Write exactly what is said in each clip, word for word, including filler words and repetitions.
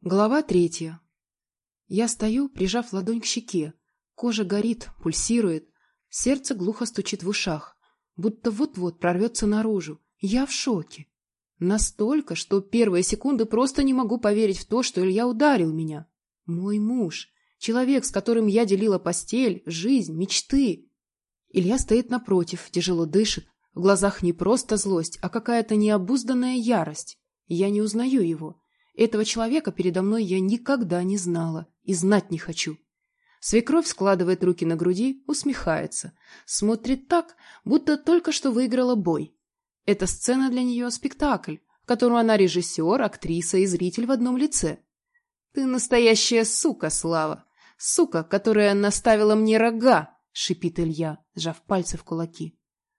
Глава третья. Я стою, прижав ладонь к щеке. Кожа горит, пульсирует. Сердце глухо стучит в ушах, будто вот-вот прорвется наружу. Я в шоке. Настолько, что первые секунды просто не могу поверить в то, что Илья ударил меня. Мой муж. Человек, с которым я делила постель, жизнь, мечты. Илья стоит напротив, тяжело дышит. В глазах не просто злость, а какая-то необузданная ярость. Я не узнаю его. Этого человека передо мной я никогда не знала и знать не хочу. Свекровь складывает руки на груди, усмехается. Смотрит так, будто только что выиграла бой. Эта сцена для нее спектакль, в котором она режиссер, актриса и зритель в одном лице. «Ты настоящая сука, Слава! Сука, которая наставила мне рога!» — шипит Илья, сжав пальцы в кулаки.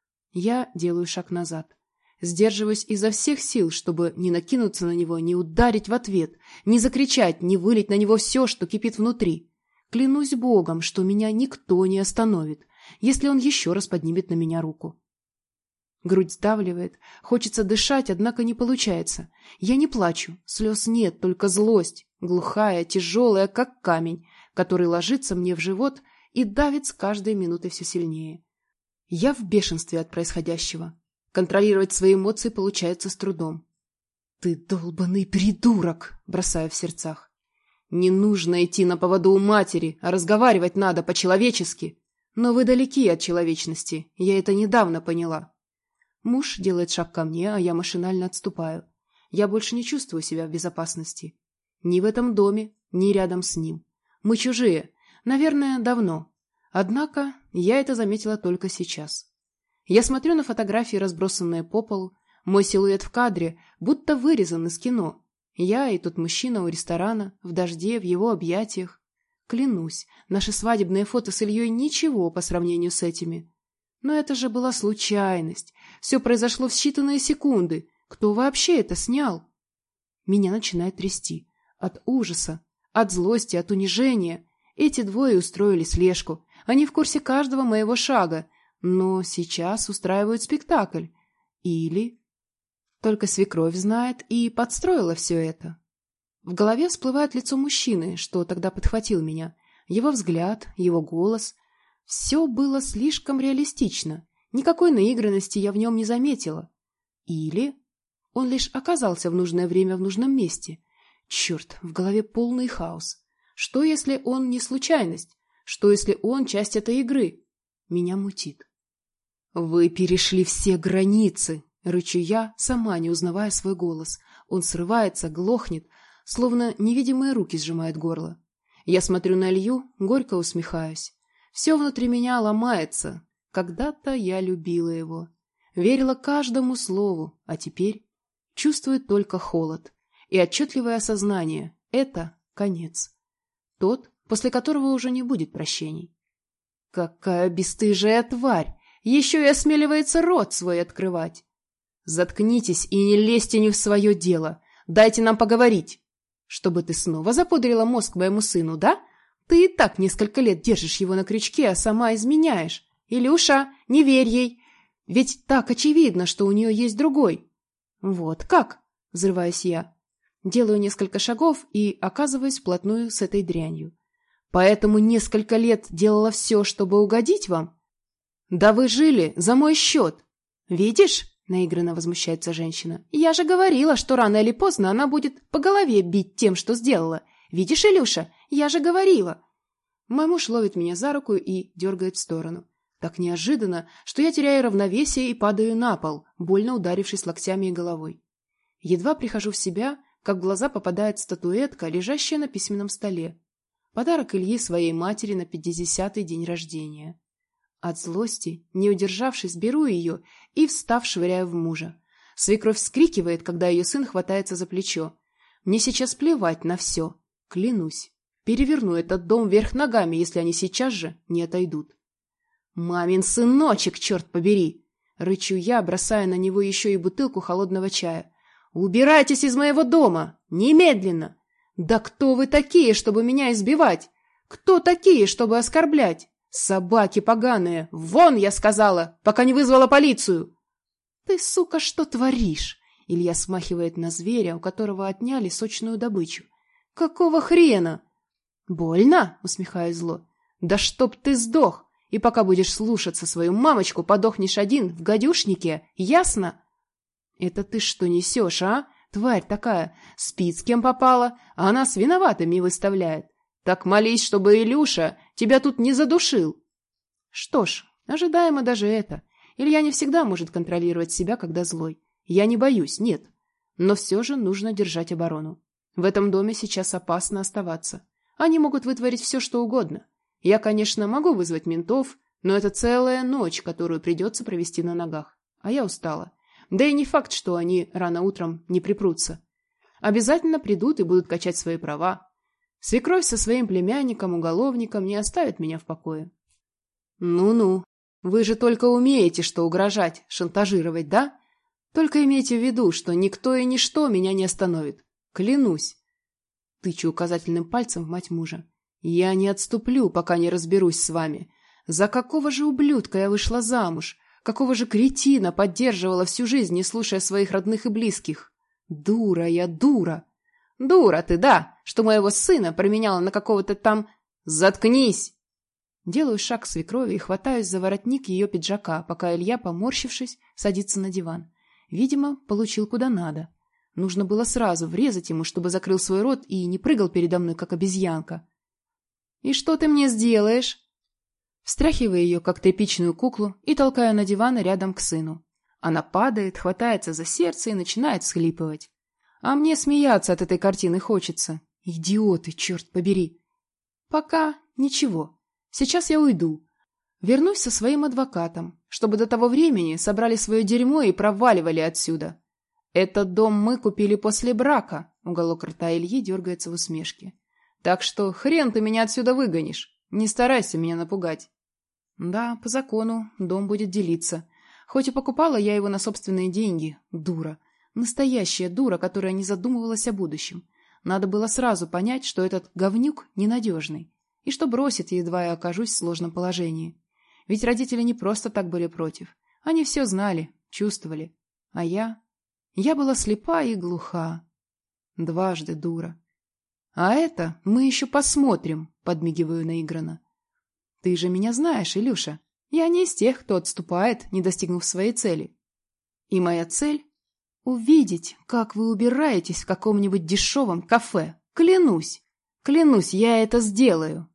Я делаю шаг назад. Сдерживаюсь изо всех сил, чтобы не накинуться на него, не ударить в ответ, не закричать, не вылить на него все, что кипит внутри. Клянусь Богом, что меня никто не остановит, если он еще раз поднимет на меня руку. Грудь сдавливает, хочется дышать, однако не получается. Я не плачу, слез нет, только злость, глухая, тяжелая, как камень, который ложится мне в живот и давит с каждой минутой все сильнее. Я в бешенстве от происходящего. Контролировать свои эмоции получается с трудом. «Ты долбаный придурок!» – бросаю в сердцах. «Не нужно идти на поводу у матери, а разговаривать надо по-человечески. Но вы далеки от человечности, я это недавно поняла». Муж делает шаг ко мне, а я машинально отступаю. Я больше не чувствую себя в безопасности. Ни в этом доме, ни рядом с ним. Мы чужие, наверное, давно. Однако я это заметила только сейчас. Я смотрю на фотографии, разбросанные по полу. Мой силуэт в кадре будто вырезан из кино. Я и тот мужчина у ресторана, в дожде, в его объятиях. Клянусь, наши свадебные фото с Ильей ничего по сравнению с этими. Но это же была случайность. Все произошло в считанные секунды. Кто вообще это снял? Меня начинает трясти. От ужаса, от злости, от унижения. Эти двое устроили слежку. Они в курсе каждого моего шага. Но сейчас устраивают спектакль. Или... Только свекровь знает и подстроила все это. В голове всплывает лицо мужчины, что тогда подхватил меня. Его взгляд, его голос. Все было слишком реалистично. Никакой наигранности я в нем не заметила. Или... Он лишь оказался в нужное время в нужном месте. Черт, в голове полный хаос. Что, если он не случайность? Что, если он часть этой игры? Меня мутит. «Вы перешли все границы!» — рычу я, сама не узнавая свой голос. Он срывается, глохнет, словно невидимые руки сжимают горло. Я смотрю на Илью, горько усмехаюсь. Все внутри меня ломается. Когда-то я любила его. Верила каждому слову, а теперь чувствую только холод и отчетливое осознание — это конец. Тот, после которого уже не будет прощений. Какая бесстыжая тварь! Еще и осмеливается рот свой открывать. Заткнитесь и не лезьте не в свое дело. Дайте нам поговорить. Чтобы ты снова запудрила мозг моему сыну, да? Ты и так несколько лет держишь его на крючке, а сама изменяешь. Илюша, не верь ей. Ведь так очевидно, что у нее есть другой. Вот как? Взрываюсь я. Делаю несколько шагов и оказываюсь вплотную с этой дрянью. Поэтому несколько лет делала все, чтобы угодить вам? Да вы жили за мой счет. Видишь? Наигранно возмущается женщина. Я же говорила, что рано или поздно она будет по голове бить тем, что сделала. Видишь, Илюша? Я же говорила. Мой муж ловит меня за руку и дергает в сторону. Так неожиданно, что я теряю равновесие и падаю на пол, больно ударившись локтями и головой. Едва прихожу в себя, как в глаза попадает статуэтка, лежащая на письменном столе. Подарок Ильи своей матери на пятидесятый день рождения. От злости, не удержавшись, беру ее и, встав, швыряю в мужа. Свекровь вскрикивает, когда ее сын хватается за плечо. Мне сейчас плевать на все. Клянусь. Переверну этот дом вверх ногами, если они сейчас же не отойдут. «Мамин сыночек, черт побери!» Рычу я, бросая на него еще и бутылку холодного чая. «Убирайтесь из моего дома! Немедленно! Да кто вы такие, чтобы меня избивать? Кто такие, чтобы оскорблять? Собаки поганые! Вон, я сказала, пока не вызвала полицию!» «Ты, сука, что творишь?» Илья смахивает на зверя, у которого отняли сочную добычу. Какого хрена? Больно? Усмехаюсь зло. Да чтоб ты сдох! И пока будешь слушаться свою мамочку, подохнешь один в гадюшнике, ясно? Это ты что несешь, а? Тварь такая, спит с кем попала, а нас виноватыми выставляет. Так молись, чтобы Илюша тебя тут не задушил. Что ж, ожидаемо даже это. Илья не всегда может контролировать себя, когда злой. Я не боюсь, нет. Но все же нужно держать оборону. В этом доме сейчас опасно оставаться. Они могут вытворить все, что угодно. Я, конечно, могу вызвать ментов, но это целая ночь, которую придется провести на ногах. А я устала. Да и не факт, что они рано утром не припрутся. Обязательно придут и будут качать свои права. Свекровь со своим племянником-уголовником не оставит меня в покое. Ну-ну, вы же только умеете что угрожать, шантажировать, да? Только имейте в виду, что никто и ничто меня не остановит. Клянусь. Тычу указательным пальцем в мать мужа. Я не отступлю, пока не разберусь с вами. За какого же ублюдка я вышла замуж? Какого же кретина поддерживала всю жизнь, не слушая своих родных и близких? Дура я, дура. Дура ты, да, что моего сына променяла на какого-то там... Заткнись! Делаю шаг к свекрови и хватаюсь за воротник ее пиджака, пока Илья, поморщившись, садится на диван. Видимо, получил куда надо. Нужно было сразу врезать ему, чтобы закрыл свой рот и не прыгал передо мной, как обезьянка. «И что ты мне сделаешь?» Встряхиваю ее, как тряпичную куклу, и толкаю на диван рядом к сыну. Она падает, хватается за сердце и начинает всхлипывать. А мне смеяться от этой картины хочется. Идиоты, черт побери. Пока ничего. Сейчас я уйду. Вернусь со своим адвокатом, чтобы до того времени собрали свое дерьмо и проваливали отсюда. Этот дом мы купили после брака. Уголок рта Ильи дергается в усмешке. Так что хрен ты меня отсюда выгонишь. Не старайся меня напугать. Да, по закону дом будет делиться. Хоть и покупала я его на собственные деньги. Дура. Настоящая дура, которая не задумывалась о будущем. Надо было сразу понять, что этот говнюк ненадежный. И что бросит, едва я окажусь в сложном положении. Ведь родители не просто так были против. Они все знали, чувствовали. А я... Я была слепа и глуха. Дважды дура. А это мы еще посмотрим, подмигиваю наигранно. Ты же меня знаешь, Илюша. Я не из тех, кто отступает, не достигнув своей цели. И моя цель — увидеть, как вы убираетесь в каком-нибудь дешевом кафе. Клянусь, клянусь, я это сделаю.